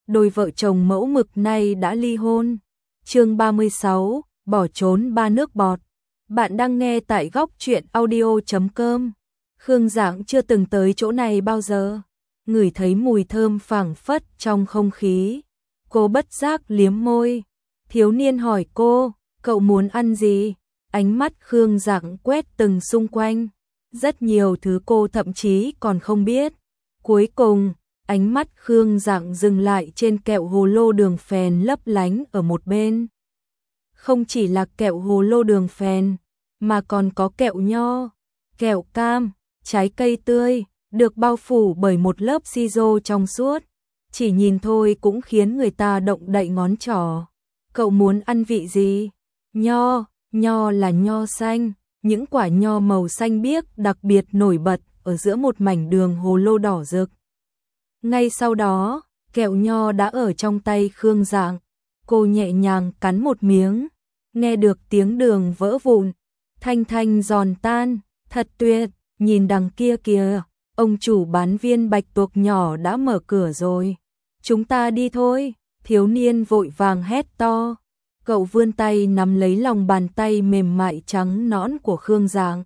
đôi vợ chồng mẫu mực nay đã ly hôn. Chương 36, bỏ trốn ba nước bọt. Bạn đang nghe tại góc truyện audio.com. Khương Giảng chưa từng tới chỗ này bao giờ, ngửi thấy mùi thơm phảng phất trong không khí. Cô bất giác liếm môi. Thiếu niên hỏi cô, cậu muốn ăn gì? Ánh mắt Khương Giảng quét từng xung quanh. Rất nhiều thứ cô thậm chí còn không biết. Cuối cùng, ánh mắt Khương Giảng dừng lại trên kẹo hồ lô đường phèn lấp lánh ở một bên. Không chỉ là kẹo hồ lô đường phèn, mà còn có kẹo nho, kẹo cam, trái cây tươi, được bao phủ bởi một lớp siro trong suốt. Chỉ nhìn thôi cũng khiến người ta động đậy ngón trỏ. Cậu muốn ăn vị gì? Nho là nho xanh, những quả nho màu xanh biếc đặc biệt nổi bật ở giữa một mảnh đường hồ lô đỏ rực. Ngay sau đó, kẹo nho đã ở trong tay Khương Giảng. Cô nhẹ nhàng cắn một miếng, nghe được tiếng đường vỡ vụn, thanh thanh giòn tan, thật tuyệt. Nhìn đằng kia kìa, ông chủ bán viên bạch tuộc nhỏ đã mở cửa rồi. Chúng ta đi thôi, thiếu niên vội vàng hét to. Cậu vươn tay nắm lấy lòng bàn tay mềm mại trắng nõn của Khương Giảng.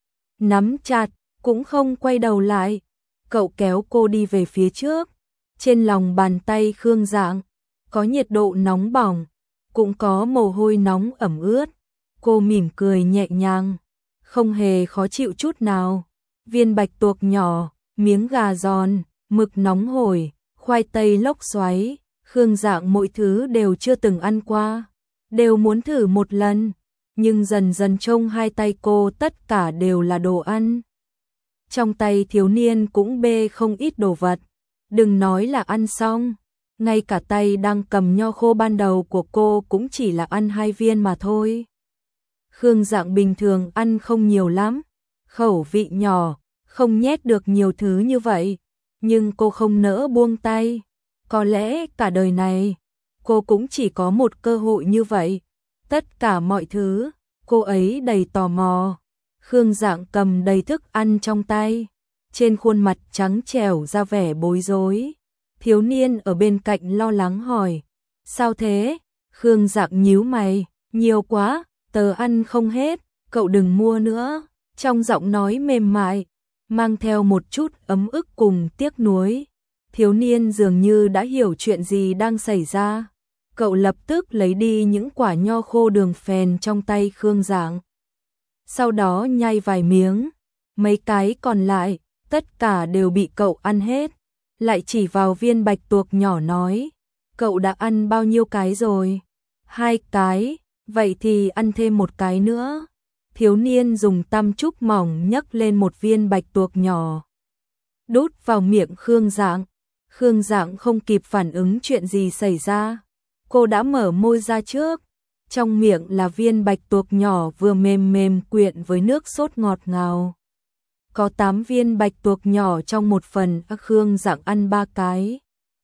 Nắm chặt, cũng không quay đầu lại. Cậu kéo cô đi về phía trước. Trên lòng bàn tay Khương Giảng có nhiệt độ nóng bỏng, cũng có mồ hôi nóng ẩm ướt. Cô mỉm cười nhẹ nhàng, không hề khó chịu chút nào. Viên bạch tuộc nhỏ, miếng gà giòn, mực nóng hổi, khoai tây lốc xoáy, Khương Giảng mỗi thứ đều chưa từng ăn qua, đều muốn thử một lần, nhưng dần dần trong hai tay cô tất cả đều là đồ ăn. Trong tay thiếu niên cũng bê không ít đồ vật, đừng nói là ăn xong, ngay cả tay đang cầm nho khô ban đầu của cô cũng chỉ là ăn 2 viên mà thôi. Khương Giảng bình thường ăn không nhiều lắm, khẩu vị nhỏ, không nhét được nhiều thứ như vậy, nhưng cô không nỡ buông tay. Có lẽ cả đời này, cô cũng chỉ có một cơ hội như vậy. Tất cả mọi thứ, cô ấy đầy tò mò. Khương Giảng cầm đầy thức ăn trong tay, trên khuôn mặt trắng trẻo ra vẻ bối rối. Thiếu niên ở bên cạnh lo lắng hỏi, sao thế? Khương Giảng nhíu mày, nhiều quá, tớ ăn không hết, cậu đừng mua nữa. Trong giọng nói mềm mại, mang theo một chút ấm ức cùng tiếc nuối. Thiếu niên dường như đã hiểu chuyện gì đang xảy ra. Cậu lập tức lấy đi những quả nho khô đường phèn trong tay Khương Giảng. Sau đó nhai vài miếng, mấy cái còn lại, tất cả đều bị cậu ăn hết. Lại chỉ vào viên bạch tuộc nhỏ nói, cậu đã ăn bao nhiêu cái rồi? 2 cái, vậy thì ăn thêm một cái nữa. Thiếu niên dùng tăm trúc mỏng nhấc lên một viên bạch tuộc nhỏ, đút vào miệng Khương Giảng. Khương Giảng không kịp phản ứng chuyện gì xảy ra, cô đã mở môi ra trước. Trong miệng là viên bạch tuộc nhỏ vừa mềm mềm quyện với nước sốt ngọt ngào. Có 8 viên bạch tuộc nhỏ trong một phần, Khương Giảng ăn 3 cái.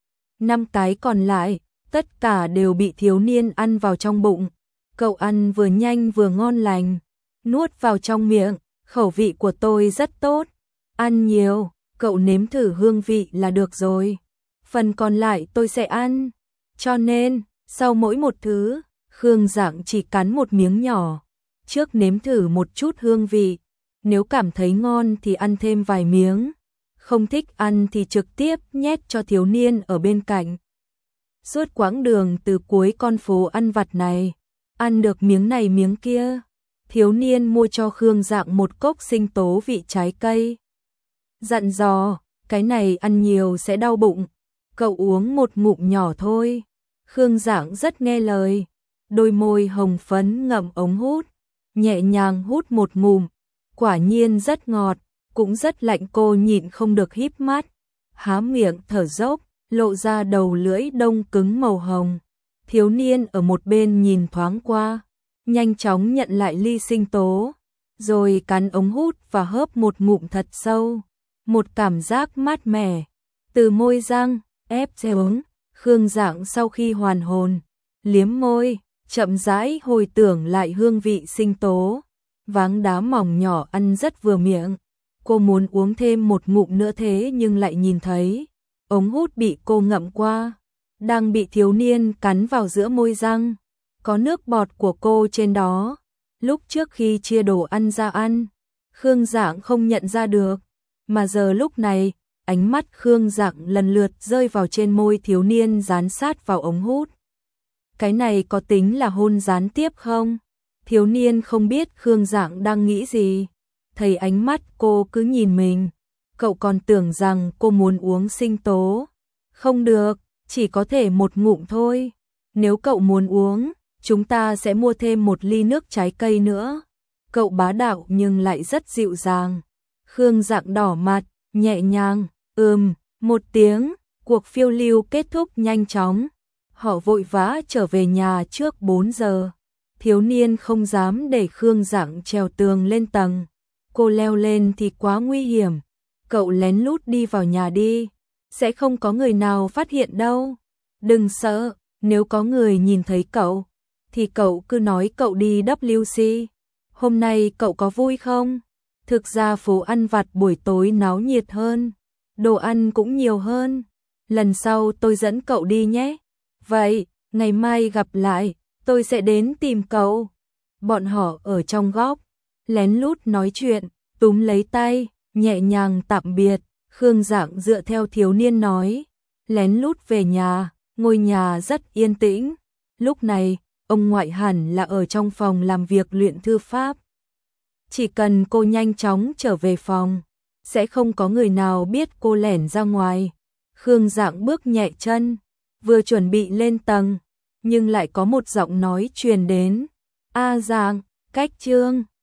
5 cái còn lại, tất cả đều bị thiếu niên ăn vào trong bụng. Cậu ăn vừa nhanh vừa ngon lành, nuốt vào trong miệng, khẩu vị của tôi rất tốt. Ăn nhiều, cậu nếm thử hương vị là được rồi. Phần còn lại tôi sẽ ăn. Cho nên, sau mỗi một thứ, Khương Giảng chỉ cắn một miếng nhỏ, trước nếm thử một chút hương vị. Nếu cảm thấy ngon thì ăn thêm vài miếng, không thích ăn thì trực tiếp nhét cho thiếu niên ở bên cạnh. Suốt quãng đường từ cuối con phố ăn vặt này, ăn được miếng này miếng kia, thiếu niên mua cho Khương Giảng một cốc sinh tố vị trái cây. Dặn dò, cái này ăn nhiều sẽ đau bụng, cậu uống một ngụm nhỏ thôi. Khương Giảng rất nghe lời, đôi môi hồng phấn ngậm ống hút, nhẹ nhàng hút một ngụm, quả nhiên rất ngọt, cũng rất lạnh. Cô nhịn không được híp mắt, há miệng thở dốc, lộ ra đầu lưỡi đông cứng màu hồng. Thiếu niên ở một bên nhìn thoáng qua, nhanh chóng nhận lại ly sinh tố, rồi cắn ống hút và hớp một ngụm thật sâu. Một cảm giác mát mẻ từ môi răng ép xuống. Khương Giảng sau khi hoàn hồn, liếm môi, chậm rãi hồi tưởng lại hương vị sinh tố, váng đá mỏng nhỏ ăn rất vừa miệng. Cô muốn uống thêm một ngụm nữa thế nhưng lại nhìn thấy ống hút bị cô ngậm qua. đang bị thiếu niên cắn vào giữa môi răng. Có nước bọt của cô trên đó. Lúc trước khi chia đồ ăn ra ăn, Khương Dạng không nhận ra được, mà giờ lúc này, ánh mắt Khương Dạng lần lượt rơi vào trên môi thiếu niên dán sát vào ống hút. Cái này có tính là hôn gián tiếp không? Thiếu niên không biết Khương Dạng đang nghĩ gì, thấy ánh mắt cô cứ nhìn mình, cậu còn tưởng rằng cô muốn uống sinh tố. Không được, chỉ có thể một ngụm thôi. Nếu cậu muốn uống, chúng ta sẽ mua thêm một ly nước trái cây nữa. Cậu bá đạo nhưng lại rất dịu dàng. Khương Dạng đỏ mặt, nhẹ nhàng, một tiếng, cuộc phiêu lưu kết thúc nhanh chóng. Họ vội vã trở về nhà trước 4 giờ. Thiếu niên không dám để Khương Dạng trèo tường lên tầng. Cô leo lên thì quá nguy hiểm. Cậu lén lút đi vào nhà đi. Sẽ không có người nào phát hiện đâu. Đừng sợ, nếu có người nhìn thấy cậu, thì cậu cứ nói cậu đi WC. Hôm nay cậu có vui không? Thực ra phố ăn vặt buổi tối náo nhiệt hơn. Đồ ăn cũng nhiều hơn. Lần sau tôi dẫn cậu đi nhé. Vậy, ngày mai gặp lại, tôi sẽ đến tìm cậu. Bọn họ ở trong góc, lén lút nói chuyện, túm lấy tay, nhẹ nhàng tạm biệt. Khương Dạng dựa theo thiếu niên nói, lén lút về nhà, ngôi nhà rất yên tĩnh. Lúc này, ông ngoại hẳn là ở trong phòng làm việc luyện thư pháp. Chỉ cần cô nhanh chóng trở về phòng, sẽ không có người nào biết cô lẻn ra ngoài. Khương Dạng bước nhẹ chân, vừa chuẩn bị lên tầng, nhưng lại có một giọng nói truyền đến. A Dạng, cách Trương.